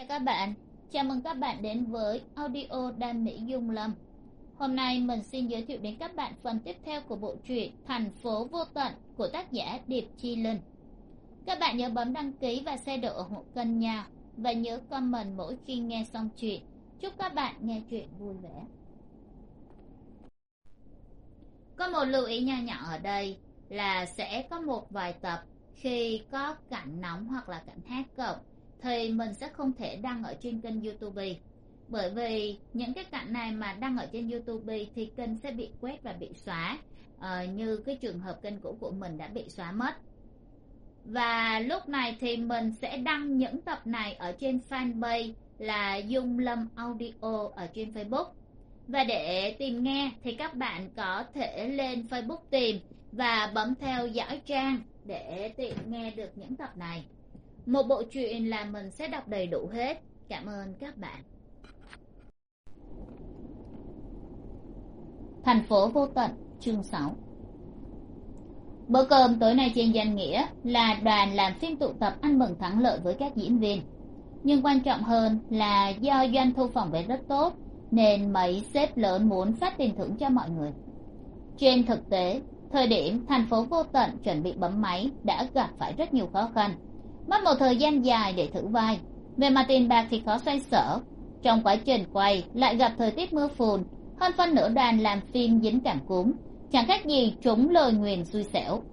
Chào các bạn, chào mừng các bạn đến với audio Đam Mỹ Dung Lâm. Hôm nay mình xin giới thiệu đến các bạn phần tiếp theo của bộ truyện Thành phố vô tận của tác giả Điệp Chi Linh. Các bạn nhớ bấm đăng ký và share độ ủng hộ kênh nha, và nhớ comment mỗi khi nghe xong chuyện. Chúc các bạn nghe chuyện vui vẻ. Có một lưu ý nho nhỏ ở đây là sẽ có một vài tập khi có cảnh nóng hoặc là cảnh hát cộng thì mình sẽ không thể đăng ở trên kênh YouTube, bởi vì những cái cảnh này mà đăng ở trên YouTube thì kênh sẽ bị quét và bị xóa, như cái trường hợp kênh cũ của mình đã bị xóa mất. Và lúc này thì mình sẽ đăng những tập này ở trên fanpage là Dung Lâm Audio ở trên Facebook. Và để tìm nghe thì các bạn có thể lên Facebook tìm và bấm theo dõi trang để tiện nghe được những tập này. Một bộ truyện là mình sẽ đọc đầy đủ hết. Cảm ơn các bạn. Thành phố vô tận, chương 6. Bữa cơm tối nay trên danh nghĩa là đoàn làm phim tụ tập ăn mừng thắng lợi với các diễn viên, nhưng quan trọng hơn là do doanh thu phòng vé rất tốt nên mấy sếp lớn muốn phát tiền thưởng cho mọi người. Trên thực tế, thời điểm thành phố vô tận chuẩn bị bấm máy đã gặp phải rất nhiều khó khăn, mất một thời gian dài để thử vai. Về mặt tiền bạc thì khó xoay sở, trong quá trình quay lại gặp thời tiết mưa phùn, hơn phân nửa đoàn làm phim dính cảm cúm, chẳng khác gì trúng lời nguyền xui xẻo.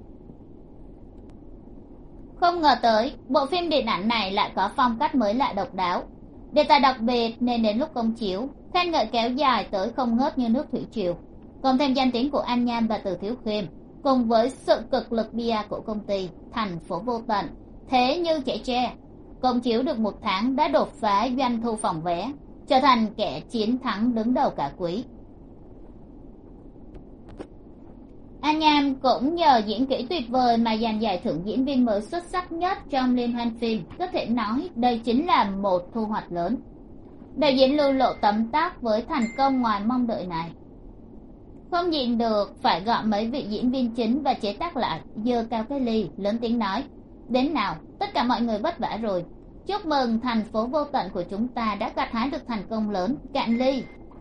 Không ngờ tới bộ phim điện ảnh này lại có phong cách mới lạ độc đáo, đề tài đặc biệt nên đến lúc công chiếu khen ngợi kéo dài tới không ngớt như nước thủy triều. Còn thêm danh tiếng của An Nham và Từ Thiếu Khiêm cùng với sự cực lực PR của công ty Thành phố vô tận, thế như trẻ tre, công chiếu được một tháng đã đột phá doanh thu phòng vé, trở thành kẻ chiến thắng đứng đầu cả quý. An Nham cũng nhờ diễn kỹ tuyệt vời mà giành giải thưởng diễn viên mới xuất sắc nhất trong liên hoan phim, có thể nói đây chính là một thu hoạch lớn. Đạo diễn Lưu Lộ tấm tắc với thành công ngoài mong đợi này, không nhịn được phải gọi mấy vị diễn viên chính và chế tác lại, giơ cao cái ly lớn tiếng nói: đến nào, tất cả mọi người vất vả rồi, chúc mừng thành phố vô tận của chúng ta đã gặt hái được thành công lớn, cạn ly.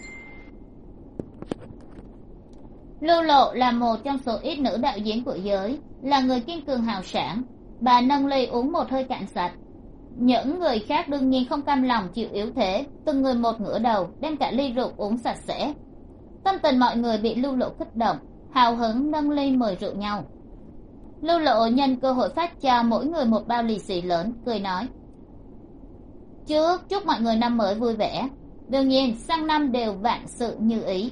Lưu Lộ là một trong số ít nữ đạo diễn của giới, là người kiên cường hào sảng. Bà nâng ly uống một hơi cạn sạch. Những người khác đương nhiên không cam lòng chịu yếu thế, từng người một ngửa đầu đem cả ly rượu uống sạch sẽ. Tâm tình mọi người bị Lưu Lộ kích động, hào hứng nâng ly mời rượu nhau. Lưu Lộ nhân cơ hội phát cho mỗi người một bao lì xì lớn, cười nói: trước chúc mọi người năm mới vui vẻ, đương nhiên sang năm đều vạn sự như ý.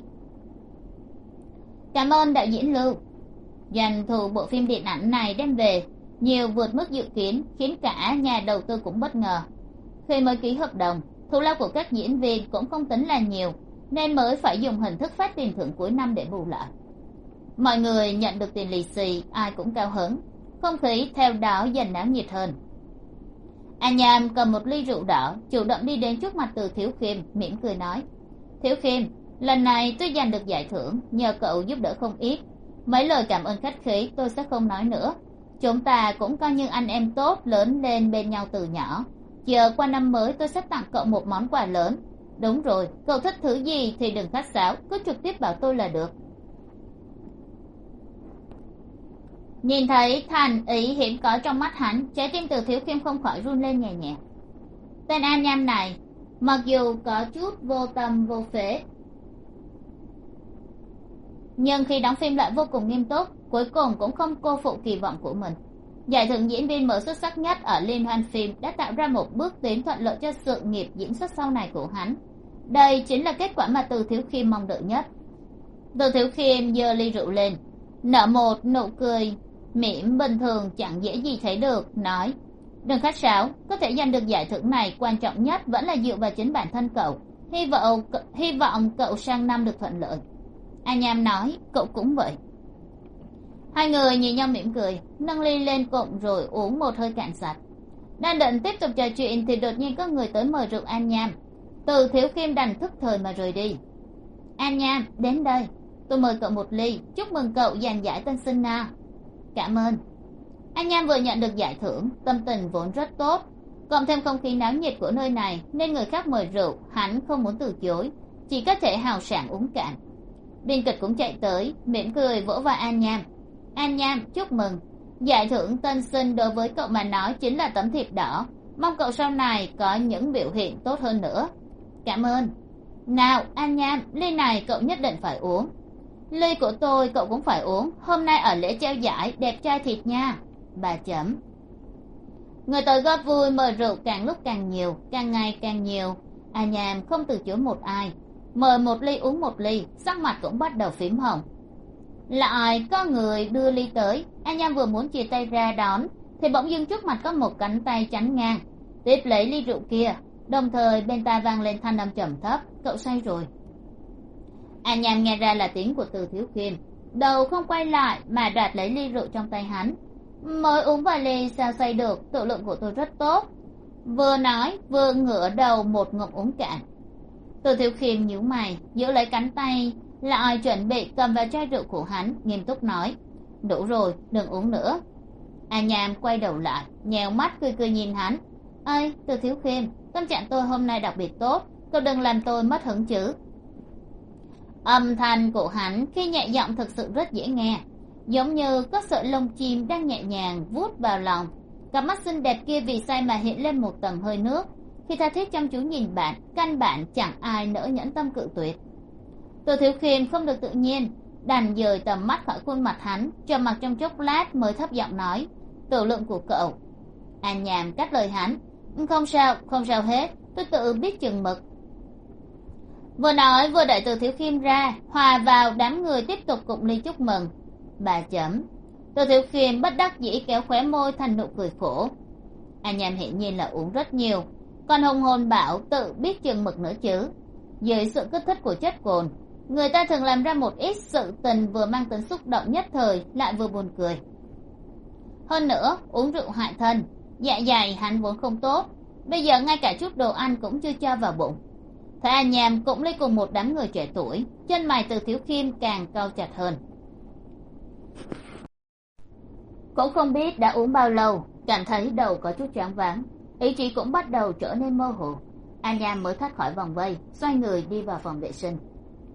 Cảm ơn đạo diễn Lưu. Doanh thu bộ phim điện ảnh này đem về nhiều vượt mức dự kiến, khiến cả nhà đầu tư cũng bất ngờ. Khi mới ký hợp đồng, thù lao của các diễn viên cũng không tính là nhiều, nên mới phải dùng hình thức phát tiền thưởng cuối năm để bù lại. Mọi người nhận được tiền lì xì, ai cũng cao hứng, không khí theo đó dần náo nhiệt hơn. An Nham cầm một ly rượu đỏ, chủ động đi đến trước mặt Từ Thiếu Khiêm, mỉm cười nói: Thiếu Khiêm, lần này tôi giành được giải thưởng nhờ cậu giúp đỡ không ít, mấy lời cảm ơn khách khí tôi sẽ không nói nữa. Chúng ta cũng coi như anh em tốt, lớn lên bên nhau từ nhỏ. Chờ qua năm mới tôi sẽ tặng cậu một món quà lớn. Đúng rồi, cậu thích thứ gì thì đừng khách sáo, cứ trực tiếp bảo tôi là được. Nhìn thấy thành ý hiếm có trong mắt hắn, trái tim Từ Thiếu Khiêm không khỏi run lên nhẹ nhẹ. Tên An Nham này mặc dù có chút vô tâm vô phế, nhưng khi đóng phim lại vô cùng nghiêm túc, cuối cùng cũng không cô phụ kỳ vọng của mình. Giải thưởng diễn viên mới xuất sắc nhất ở liên hoan phim đã tạo ra một bước tiến thuận lợi cho sự nghiệp diễn xuất sau này của hắn. Đây chính là kết quả mà Từ Thiếu Khiêm mong đợi nhất. Từ Thiếu Khiêm giơ ly rượu lên, nở một nụ cười mỉm bình thường chẳng dễ gì thấy được, nói: đừng khách sáo, có thể giành được giải thưởng này quan trọng nhất vẫn là dựa vào chính bản thân cậu. Hy vọng cậu sang năm được thuận lợi. An Nham nói: cậu cũng vậy. Hai người nhìn nhau mỉm cười, nâng ly lên cùng rồi uống một hơi cạn sạch. Đang định tiếp tục trò chuyện thì đột nhiên có người tới mời rượu An Nham. Từ Thiếu Khiêm đành thức thời mà rời đi. An Nham, đến đây, tôi mời cậu một ly, chúc mừng cậu giành giải tân sinh na. Cảm ơn. An Nham vừa nhận được giải thưởng, tâm tình vốn rất tốt, cộng thêm không khí náo nhiệt của nơi này nên người khác mời rượu hắn không muốn từ chối, chỉ có thể hào sảng uống cạn. Biên kịch cũng chạy tới mỉm cười vỗ vai An Nham. An Nham, chúc mừng, giải thưởng tân sinh đối với cậu mà nói chính là tấm thiệp đỏ, mong cậu sau này có những biểu hiện tốt hơn nữa. Cảm ơn. Nào An Nham, ly này cậu nhất định phải uống. Ly của tôi cậu cũng phải uống, hôm nay ở lễ trao giải đẹp trai thịt nha. Bà chấm. Người tới góp vui mời rượu càng lúc càng nhiều, càng ngày càng nhiều. An Nham không từ chối một ai, mời một ly uống một ly, sắc mặt cũng bắt đầu phím hồng. Lại có người đưa ly tới, An Nham vừa muốn chia tay ra đón thì bỗng dưng trước mặt có một cánh tay chắn ngang, tiếp lấy ly rượu kia, đồng thời bên tai vang lên thanh âm trầm thấp, cậu say rồi. An Nham nghe ra là tiếng của Từ Thiếu Khiêm, đầu không quay lại mà đoạt lấy ly rượu trong tay hắn. Mới uống vài ly sao say được, tự lượng của tôi rất tốt. Vừa nói vừa ngửa đầu một ngụm uống cạn. Từ Thiếu Khiêm nhíu mày giữ lấy cánh tay lại chuẩn bị cầm vào chai rượu của hắn, nghiêm túc nói, đủ rồi, đừng uống nữa. An Nham quay đầu lại nhèo mắt cười cười nhìn hắn. Ây Từ Thiếu Khiêm, tâm trạng tôi hôm nay đặc biệt tốt, cậu đừng làm tôi mất hứng chứ. Âm thanh của hắn khi nhẹ giọng thực sự rất dễ nghe, giống như có sợi lông chim đang nhẹ nhàng vuốt vào lòng. Cặp mắt xinh đẹp kia vì say mà hiện lên một tầng hơi nước, khi tha thiết chăm chú nhìn bạn, căn bản chẳng ai nỡ nhẫn tâm cự tuyệt. Từ Thiếu Khiêm không được tự nhiên, đành dời tầm mắt khỏi khuôn mặt hắn, trầm mặc trong chốc lát mới thấp giọng nói, tự lượng của cậu. An Nham cắt lời hắn, không sao, không sao hết, tôi tự biết chừng mực. Vừa nói vừa đợi Từ Thiếu Khiêm ra, hòa vào đám người tiếp tục cụng ly chúc mừng. Bà chấm. Từ Thiếu Khiêm bất đắc dĩ kéo khóe môi thành nụ cười khổ. An Nham hiển nhiên là uống rất nhiều, còn hùng hồn bảo tự biết chừng mực nữa chứ. Dưới sự kích thích của chất cồn, người ta thường làm ra một ít sự tình vừa mang tính xúc động nhất thời lại vừa buồn cười. Hơn nữa uống rượu hại thân, dạ dày hắn vốn không tốt, bây giờ ngay cả chút đồ ăn cũng chưa cho vào bụng. Thấy An Nham cũng lấy cùng một đám người trẻ tuổi, chân mày Từ Thiếu Khiêm càng cau chặt hơn. Cũng không biết đã uống bao lâu, cảm thấy đầu có chút choáng váng, ý chí cũng bắt đầu trở nên mơ hồ. An Nham mới thoát khỏi vòng vây, xoay người đi vào phòng vệ sinh.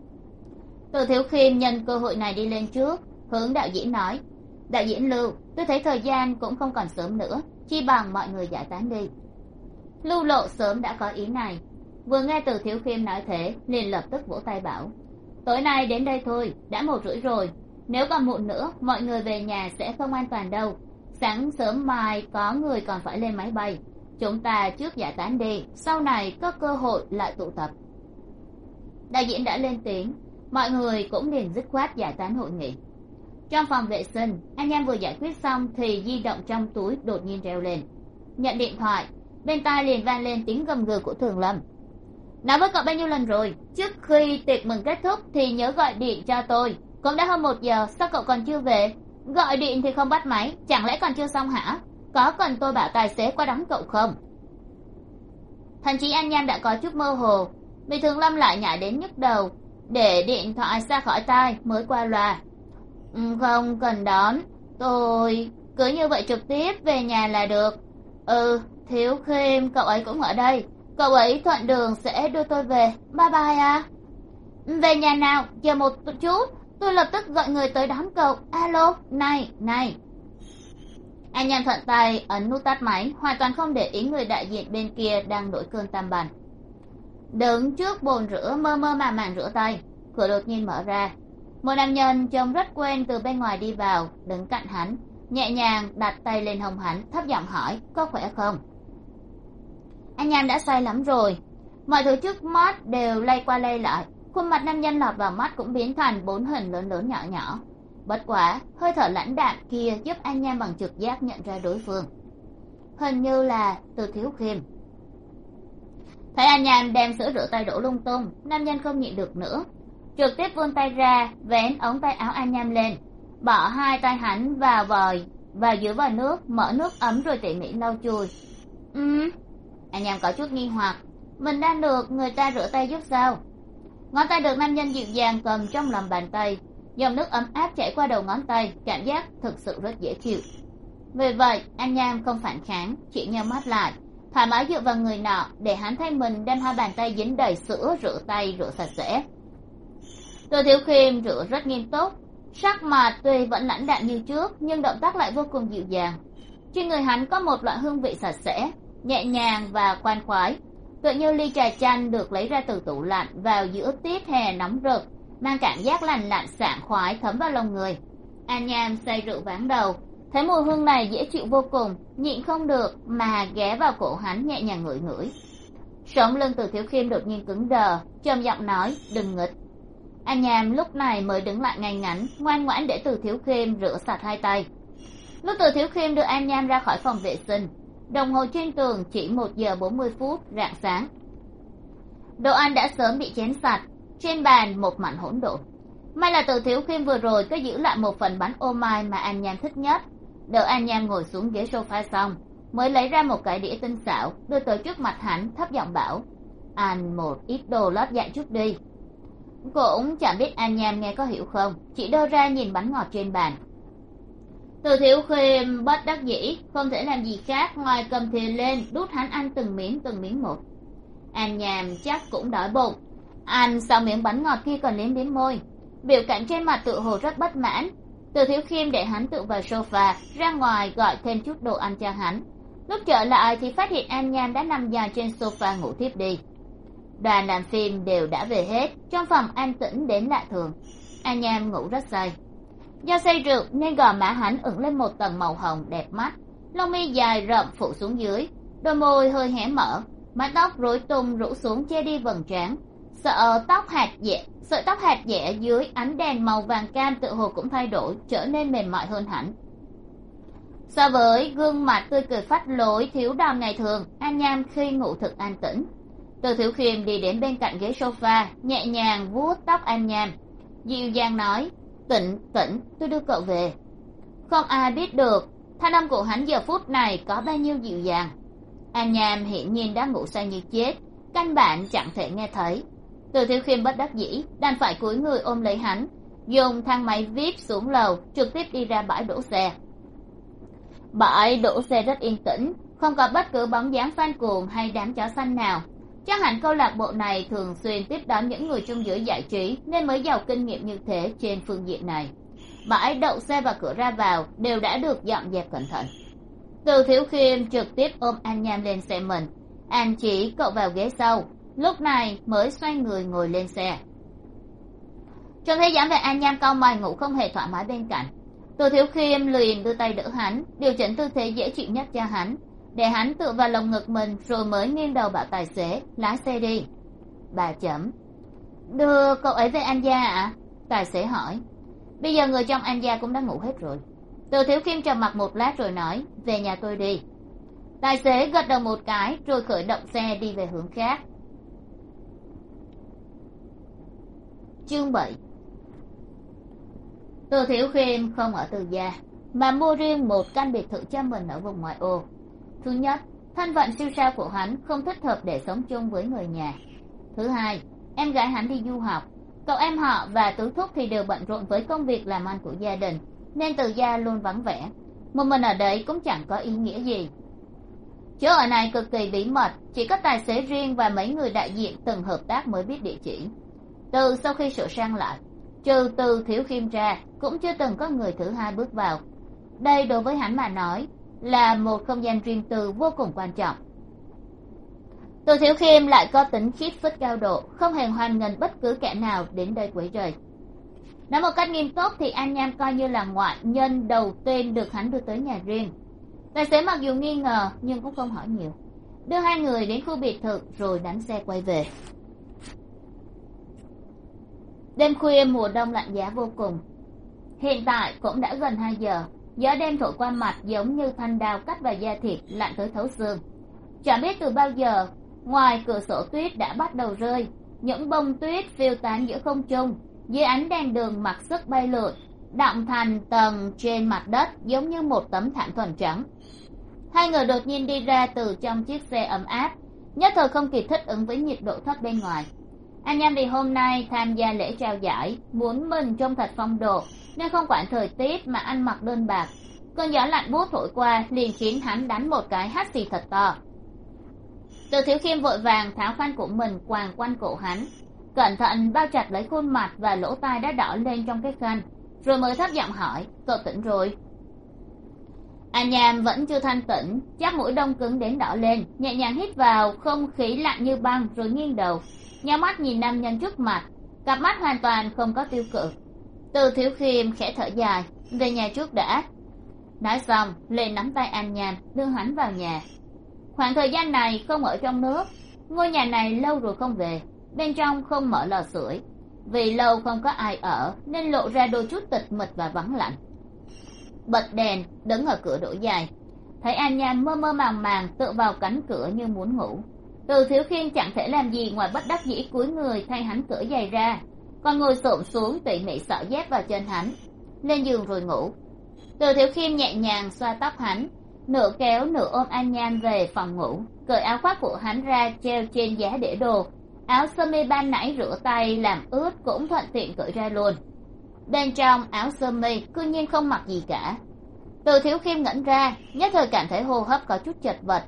Từ Thiếu Khiêm nhân cơ hội này đi lên trước, hướng đạo diễn nói, đạo diễn Lưu, tôi thấy thời gian cũng không còn sớm nữa, chi bằng mọi người giải tán đi. Lưu Lộ sớm đã có ý này, vừa nghe Từ Thiếu Khiêm nói thế liền lập tức vỗ tay bảo, tối nay đến đây thôi, đã 1:30 rồi, nếu còn muộn nữa mọi người về nhà sẽ không an toàn đâu, sáng sớm mai có người còn phải lên máy bay, chúng ta trước giải tán đi, sau này có cơ hội lại tụ tập. Đạo diễn đã lên tiếng, mọi người cũng liền dứt khoát giải tán hội nghị. Trong phòng vệ sinh, An Nham vừa giải quyết xong thì di động trong túi đột nhiên reo lên. Nhận điện thoại, bên tai liền vang lên tiếng gầm gừ của Thường Lâm. Nói với cậu bao nhiêu lần rồi, trước khi tiệc mừng kết thúc thì nhớ gọi điện cho tôi, cũng đã hơn 1 giờ, sao cậu còn chưa về? Gọi điện thì không bắt máy, chẳng lẽ còn chưa xong hả? Có cần tôi bảo tài xế qua đón cậu không? Thậm chí An Nham đã có chút mơ hồ, bị Thường Lâm lại nhảy đến nhức đầu, để điện thoại xa khỏi tai mới qua loa. Không cần đón, tôi cứ như vậy trực tiếp về nhà là được. Thiếu Khiêm cậu ấy cũng ở đây, cậu ấy thuận đường sẽ đưa tôi về, bye bye à. Về nhà nào, chờ một chút, tôi lập tức gọi người tới đón cậu. Alo, này. Anh Nham thuận tay ấn nút tắt máy, hoàn toàn không để ý người đại diện bên kia đang nổi cơn tam bành. Đứng trước bồn rửa mơ mơ màng rửa tay, cửa đột nhiên mở ra, một nam nhân trông rất quen từ bên ngoài đi vào, đứng cạnh hắn, nhẹ nhàng đặt tay lên hông hắn, thấp giọng hỏi, có khỏe không? Anh Nham đã say lắm rồi, mọi thứ trước mắt đều lay qua lay lại, khuôn mặt nam nhân lọt vào mắt cũng biến thành 4 hình lớn lớn nhỏ nhỏ. Bất quá hơi thở lãnh đạm kia giúp An Nham bằng trực giác nhận ra đối phương, hình như là Từ Thiếu Khiêm. Thấy An Nham đem sữa rửa tay đổ lung tung, nam nhân không nhịn được nữa, trực tiếp vươn tay ra vén ống tay áo An Nham lên, bỏ 2 tay hắn vào dưới vòi nước, mở nước ấm rồi tỉ mỉ lau chùi. An Nham có chút nghi hoặc, mình đang được người ta rửa tay giúp sao? Ngón tay được nam nhân dịu dàng cầm trong lòng bàn tay, dòng nước ấm áp chảy qua đầu ngón tay, cảm giác thực sự rất dễ chịu. Vì vậy An Nham không phản kháng, chỉ nheo mắt lại, thoải mái dựa vào người nọ để hắn thay mình đem hai bàn tay dính đầy sữa rửa tay rửa sạch sẽ. Từ Thiếu Khiêm rửa rất nghiêm túc, sắc mặt tuy vẫn lãnh đạm như trước nhưng động tác lại vô cùng dịu dàng. Trên người hắn có một loại hương vị sạch sẽ, nhẹ nhàng và khoan khoái, tựa như ly trà chanh được lấy ra từ tủ lạnh vào giữa tiết hè nóng rực, mang cảm giác lành lạnh sảng khoái thấm vào lòng người. An Nham say rượu váng đầu, thấy mùi hương này dễ chịu vô cùng, nhịn không được mà ghé vào cổ hắn nhẹ nhàng ngửi ngửi. Sống lưng Từ Thiếu Khiêm đột nhiên cứng đờ, trầm giọng nói, đừng nghịch. An Nham lúc này mới đứng lại ngay ngắn, ngoan ngoãn để Từ Thiếu Khiêm rửa sạch hai tay. Lúc Từ Thiếu Khiêm đưa An Nham ra khỏi phòng vệ sinh, đồng hồ trên tường chỉ 1:40 rạng sáng. Đồ ăn đã sớm bị chén sạch, trên bàn một mảnh hỗn độn. May là Từ Thiếu Khiêm vừa rồi có giữ lại một phần bánh ô mai mà An Nham thích nhất. Đợi An Nham ngồi xuống ghế sofa xong, mới lấy ra một cái đĩa tinh xảo đưa tới trước mặt hắn, thấp giọng bảo, ăn một ít đồ lót dạ chút đi. Cũng chẳng biết An Nham nghe có hiểu không, chỉ đơ ra nhìn bánh ngọt trên bàn. Từ Thiếu Khiêm bất đắc dĩ, không thể làm gì khác ngoài cầm thìa lên đút hắn ăn từng miếng một. An Nham chắc cũng đói bụng, ăn xong miếng bánh ngọt kia còn liếm liếm môi, biểu cảm trên mặt tự hồ rất bất mãn. Từ Thiếu Khiêm để hắn tự vào sofa, ra ngoài gọi thêm chút đồ ăn cho hắn. Lúc trở lại thì phát hiện An Nham đã nằm dài trên sofa ngủ thiếp đi. Đoàn làm phim đều đã về hết, trong phòng an tĩnh đến lạ thường. An Nham ngủ rất say. Do say rượu nên gò má hắn ửng lên một tầng màu hồng đẹp mắt, lông mi dài rậm phủ xuống dưới, đôi môi hơi hé mở, mái tóc rối tung rủ xuống che đi vầng trán. Sợi tóc hạt dẻ dưới ánh đèn màu vàng cam tự hồ cũng thay đổi, trở nên mềm mại hơn hẳn. So với gương mặt tươi cười phách lối thiếu đòn ngày thường, An Nham khi ngủ thực an tĩnh. Từ Thiếu Khiêm đi đến bên cạnh ghế sofa, nhẹ nhàng vuốt tóc An Nham, dịu dàng nói, Tĩnh, tôi đưa cậu về. Không ai biết được thanh âm của hắn giờ phút này có bao nhiêu dịu dàng. An Nham hiển nhiên đã ngủ say như chết, căn bản chẳng thể nghe thấy. Từ Thiếu Khiêm bất đắc dĩ đành phải cúi người ôm lấy hắn, dùng thang máy VIP xuống lầu, trực tiếp đi ra bãi đổ xe. Bãi đổ xe rất yên tĩnh, không có bất cứ bóng dáng fan cuồng hay đám chó xanh nào. Chắc hẳn câu lạc bộ này thường xuyên tiếp đón những người trong giới giải trí nên mới giàu kinh nghiệm như thế trên phương diện này. Bãi đậu xe và cửa ra vào đều đã được dọn dẹp cẩn thận. Từ Thiếu Khiêm trực tiếp ôm An Nham lên xe mình, an chỉ cậu vào ghế sau, lúc này mới xoay người ngồi lên xe. Trông thấy dáng vẻ An Nham cau mày ngủ không hề thoải mái bên cạnh, Từ Thiếu Khiêm liền đưa tay đỡ hắn, điều chỉnh tư thế dễ chịu nhất cho hắn, để hắn tựa vào lồng ngực mình, rồi mới nghiêng đầu bảo tài xế lái xe đi. Bà chấm. Đưa cậu ấy về An gia ạ? Tài xế hỏi. Bây giờ người trong An gia cũng đã ngủ hết rồi. Từ Thiếu Khiêm trầm mặc một lát rồi nói, về nhà tôi đi. Tài xế gật đầu một cái rồi khởi động xe đi về hướng khác. Chương 7. Từ Thiếu Khiêm không ở Từ gia mà mua riêng một căn biệt thự cho mình ở vùng ngoại ô. Thứ nhất, thân phận siêu sao của hắn không thích hợp để sống chung với người nhà. Thứ hai, em gái hắn đi du học, cậu em họ và tứ thúc thì đều bận rộn với công việc làm ăn của gia đình, nên Từ gia luôn vắng vẻ. Một mình ở đấy cũng chẳng có ý nghĩa gì. Chỗ ở này cực kỳ bí mật, chỉ có tài xế riêng và mấy người đại diện từng hợp tác mới biết địa chỉ. Từ sau khi sửa sang lại, trừ Từ Thiếu Khiêm ra, cũng chưa từng có người thứ hai bước vào. Đây đối với hắn mà nói là một không gian riêng tư vô cùng quan trọng. Từ Thiếu Khiêm lại có tính khiết phích cao độ, không hề hoan nghênh bất cứ kẻ nào đến đây quấy rầy. Nói một cách nghiêm túc thì An Nham coi như là ngoại nhân đầu tiên được hắn đưa tới nhà riêng. Tài xế mặc dù nghi ngờ nhưng cũng không hỏi nhiều, đưa hai người đến khu biệt thự rồi đánh xe quay về. Đêm khuya mùa đông lạnh giá vô cùng. Hiện tại cũng đã gần 2 giờ, gió đêm thổi qua mặt giống như thanh đao cắt vào da thịt, lạnh tới thấu xương. Chẳng biết từ bao giờ, ngoài cửa sổ tuyết đã bắt đầu rơi, những bông tuyết phiêu tán giữa không trung, dưới ánh đèn đường mặc sức bay lượn, đọng thành tầng trên mặt đất giống như một tấm thảm thuần trắng. Hai người đột nhiên đi ra từ trong chiếc xe ấm áp, nhất thời không kịp thích ứng với nhiệt độ thấp bên ngoài. An Nham vì hôm nay tham gia lễ trao giải, muốn mình trông thật phong độ nên không quản thời tiết mà ăn mặc đơn bạc. Cơn gió lạnh buốt thổi qua liền khiến hắn đánh một cái hắt xì thật to. Từ Thiếu Khiêm vội vàng tháo khăn của mình quàng quanh cổ hắn, cẩn thận bao chặt lấy khuôn mặt và lỗ tai đã đỏ lên trong cái khăn, rồi mới thấp giọng hỏi: cậu tỉnh rồi? An Nham vẫn chưa thanh tỉnh, chắc mũi đông cứng đến đỏ lên, nhẹ nhàng hít vào không khí lạnh như băng rồi nghiêng đầu, nhắm mắt nhìn nam nhân trước mặt, cặp mắt hoàn toàn không có tiêu cự. Từ Thiếu Khiêm khẽ thở dài: về nhà trước đã. Nói xong liền nắm tay An Nham đưa hắn vào nhà. Khoảng thời gian này không ở trong nước, ngôi nhà này lâu rồi không về, bên trong không mở lò sưởi, vì lâu không có ai ở nên lộ ra đôi chút tịch mịch và vắng lạnh. Bật đèn đứng ở cửa đổ dài, thấy An Nham mơ mơ màng màng tựa vào cánh cửa như muốn ngủ. Từ Thiếu Khiêm chẳng thể làm gì ngoài bất đắc dĩ cúi người thay hắn cởi giày ra, còn ngồi xổm xuống tỉ mỉ xỏ dép vào chân hắn, lên giường rồi ngủ. Từ Thiếu Khiêm nhẹ nhàng xoa tóc hắn, nửa kéo nửa ôm An Nham về phòng ngủ, cởi áo khoác của hắn ra treo trên giá để đồ, áo sơ mi ban nãy rửa tay làm ướt cũng thuận tiện cởi ra luôn. Bên trong áo sơ mi cư nhiên không mặc gì cả. Từ Thiếu Khiêm ngẩn ra, nhất thời cảm thấy hô hấp có chút chật vật.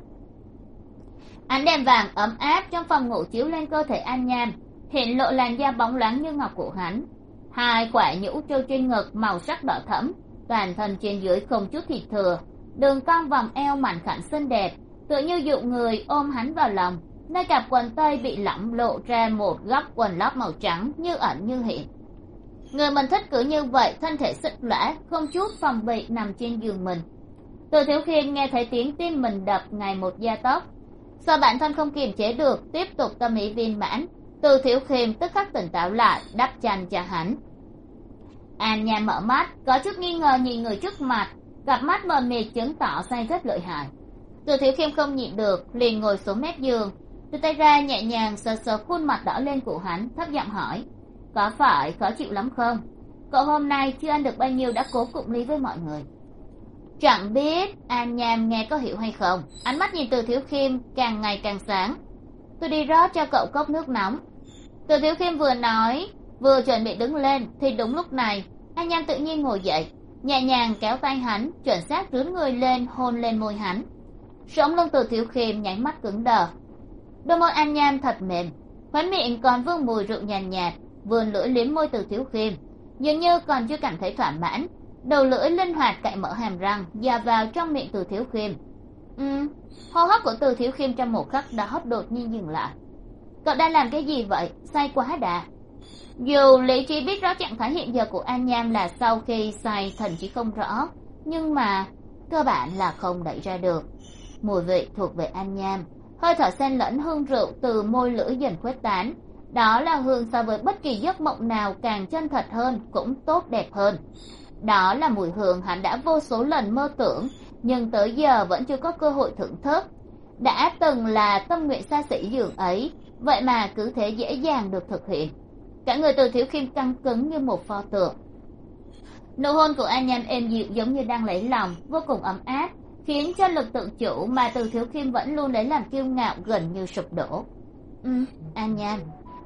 Ánh đèn vàng ấm áp trong phòng ngủ chiếu lên cơ thể An Nham, hiện lộ làn da bóng loáng như ngọc của hắn, hai quả nhũ trâu trên ngực màu sắc đỏ thẫm, toàn thân trên dưới không chút thịt thừa, đường cong vòng eo mảnh khảnh xinh đẹp, tựa như dụ người ôm hắn vào lòng. Nơi cặp quần tây bị lỏng lộ ra một góc quần lót màu trắng như ẩn như hiện. Người mình thích cứ như vậy, thân thể xích lõa, không chút phòng bị nằm trên giường mình. Từ Thiếu Khiêm nghe thấy tiếng tim mình đập ngày một gia tốc, sợ bản thân không kiềm chế được, tiếp tục tâm ý viên mãn. Từ Thiếu Khiêm tức khắc tỉnh táo lại, đắp chăn cho hắn. An Nham mở mắt, có chút nghi ngờ nhìn người trước mặt, cặp mắt mờ mịt chứng tỏ say rất lợi hại. Từ Thiếu Khiêm không nhịn được, liền ngồi xuống mép giường, đưa tay ra nhẹ nhàng sờ sờ khuôn mặt đỏ lên của hắn, thấp giọng hỏi: có phải khó chịu lắm không? Cậu hôm nay chưa ăn được bao nhiêu đã cố cụng ly với mọi người. Chẳng biết An Nham nghe có hiểu hay không, ánh mắt nhìn Từ Thiếu Khiêm càng ngày càng sáng. Tôi đi rót cho cậu cốc nước nóng. Từ Thiếu Khiêm vừa nói vừa chuẩn bị đứng lên thì đúng lúc này An Nham tự nhiên ngồi dậy, nhẹ nhàng kéo tay hắn, chuẩn xác rướn người lên hôn lên môi hắn. Sống lưng Từ Thiếu Khiêm nháy mắt cứng đờ. Đôi môi An Nham thật mềm, khóe miệng còn vương mùi rượu nhàn nhạt, vươn lưỡi liếm môi Từ Thiếu Khiêm, dường như còn chưa cảm thấy thỏa mãn, đầu lưỡi linh hoạt cạy mở hàm răng dà vào trong miệng Từ Thiếu Khiêm. Hô hấp của Từ Thiếu Khiêm trong một khắc đó đột nhiên dừng lại. Cậu đang làm cái gì vậy? Say quá đà. Dù lý trí biết rõ trạng thái hiện giờ của An Nham là sau khi say thần trí không rõ, nhưng mà cơ bản là không đẩy ra được. Mùi vị thuộc về An Nham, hơi thở xen lẫn hương rượu từ môi lưỡi dần khuếch tán. Đó là hương so với bất kỳ giấc mộng nào càng chân thật hơn, cũng tốt đẹp hơn. Đó là mùi hương hắn đã vô số lần mơ tưởng, nhưng tới giờ vẫn chưa có cơ hội thưởng thức. Đã từng là tâm nguyện xa xỉ dường ấy, vậy mà cứ thế dễ dàng được thực hiện. Cả người Từ Thiếu Khiêm căng cứng như một pho tượng. Nụ hôn của An Nham êm dịu giống như đang lấy lòng, vô cùng ấm áp, khiến cho lực tự chủ mà Từ Thiếu Khiêm vẫn luôn lấy làm kiêu ngạo gần như sụp đổ. An Nham.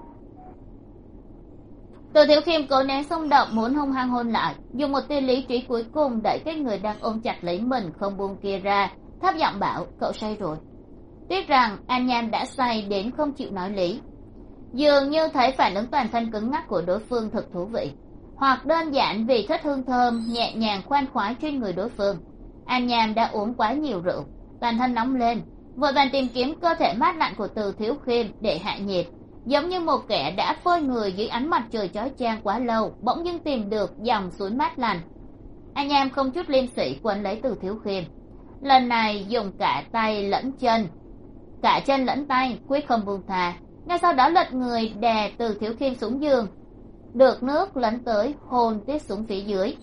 Từ Thiếu Khiêm cố nén xung động muốn hung hăng hôn lại, dùng một tia lý trí cuối cùng đẩy cái người đang ôm chặt lấy mình không buông kia ra, thấp giọng bảo: cậu say rồi. Tiếc rằng An Nham đã say đến không chịu nói lý, dường như thấy phản ứng toàn thân cứng ngắc của đối phương thật thú vị, hoặc đơn giản vì thích hương thơm nhẹ nhàng khoan khoái trên người đối phương. An Nham đã uống quá nhiều rượu, toàn thân nóng lên, vội vàng tìm kiếm cơ thể mát lạnh của Từ Thiếu Khiêm để hạ nhiệt, giống như một kẻ đã phơi người dưới ánh mặt trời chói chang quá lâu, bỗng dưng tìm được dòng suối mát lành. An Nham không chút liêm sỉ quấn lấy Từ Thiếu Khiêm, lần này dùng cả tay lẫn chân, cả chân lẫn tay, quyết không buông tha. Ngay sau đó lật người đè Từ Thiếu Khiêm xuống giường, được nước lấn tới hôn tiếp xuống phía dưới.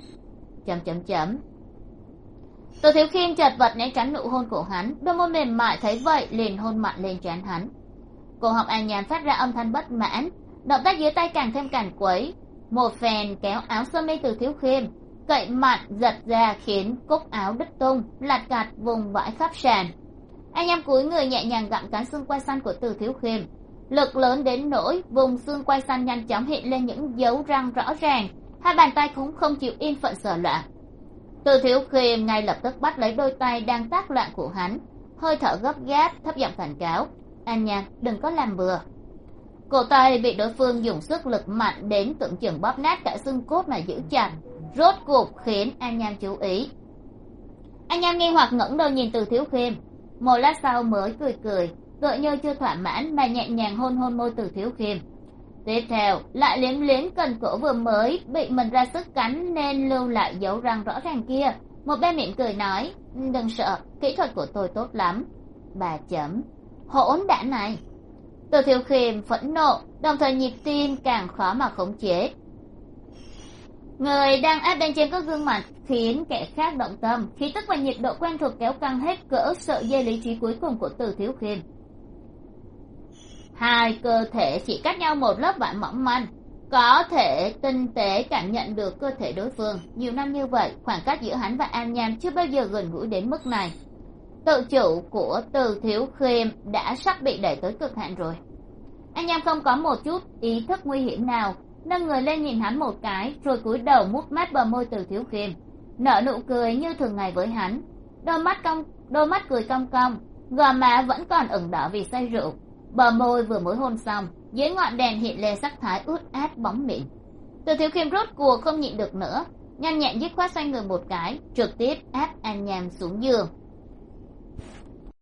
Từ Thiếu Khiêm chật vật né tránh nụ hôn của hắn, đôi môi mềm mại thấy vậy liền hôn mặn lên trán hắn. Cổ họng An Nham phát ra âm thanh bất mãn, động tác dưới tay càng thêm càn quấy, một phèn kéo áo sơ mi Từ Thiếu Khiêm, cậy mạnh giật ra khiến cúc áo đứt tung, lạt cạt vùng vãi khắp sàn. An Nham cúi người nhẹ nhàng gặm cán xương quai xanh của Từ Thiếu Khiêm, lực lớn đến nỗi vùng xương quai xanh nhanh chóng hiện lên những dấu răng rõ ràng, hai bàn tay cũng không chịu yên phận sờ loạn. Từ Thiếu Khiêm ngay lập tức bắt lấy đôi tay đang tác loạn của hắn, hơi thở gấp gáp, thấp giọng cảnh cáo: An Nham, đừng có làm bừa. Cổ tay bị đối phương dùng sức lực mạnh đến tưởng chừng bóp nát cả xương cốt mà giữ chặt, rốt cuộc khiến An Nham chú ý. An Nham nghi hoặc ngẩng đầu nhìn Từ Thiếu Khiêm, một lát sau mới cười cười, tựa như chưa thỏa mãn mà nhẹ nhàng hôn hôn môi Từ Thiếu Khiêm. Tiếp theo lại liếm liếm cần cổ vừa mới bị mình ra sức cắn nên lưu lại dấu răng rõ ràng kia, một bên mỉm cười nói, đừng sợ, kỹ thuật của tôi tốt lắm. 3 chấm. Hỗn đản này. Từ Thiếu Khiêm phẫn nộ, đồng thời nhịp tim càng khó mà khống chế. Người đang áp bên trên các gương mặt khiến kẻ khác động tâm, khí tức và nhiệt độ quen thuộc kéo căng hết cỡ sợi dây lý trí cuối cùng của Từ Thiếu Khiêm. Hai cơ thể chỉ cách nhau một lớp vải mỏng manh, có thể tinh tế cảm nhận được cơ thể đối phương. Nhiều năm như vậy, khoảng cách giữa hắn và An Nham chưa bao giờ gần gũi đến mức này. Tự chủ của Từ Thiếu Khiêm đã sắp bị đẩy tới cực hạn rồi. An Nham không có một chút ý thức nguy hiểm nào, nâng người lên nhìn hắn một cái rồi cúi đầu mút mát bờ môi Từ Thiếu Khiêm, nở nụ cười như thường ngày với hắn. Đôi mắt cười cong cong, gò má vẫn còn ửng đỏ vì say rượu, bờ môi vừa mới hôn xong, dưới ngọn đèn hiện lên sắc thái ướt át bóng mịn. Từ Thiếu Khiêm rốt cuộc không nhịn được nữa, nhanh nhẹn dứt khoát xoay người một cái, trực tiếp áp An Nham xuống giường.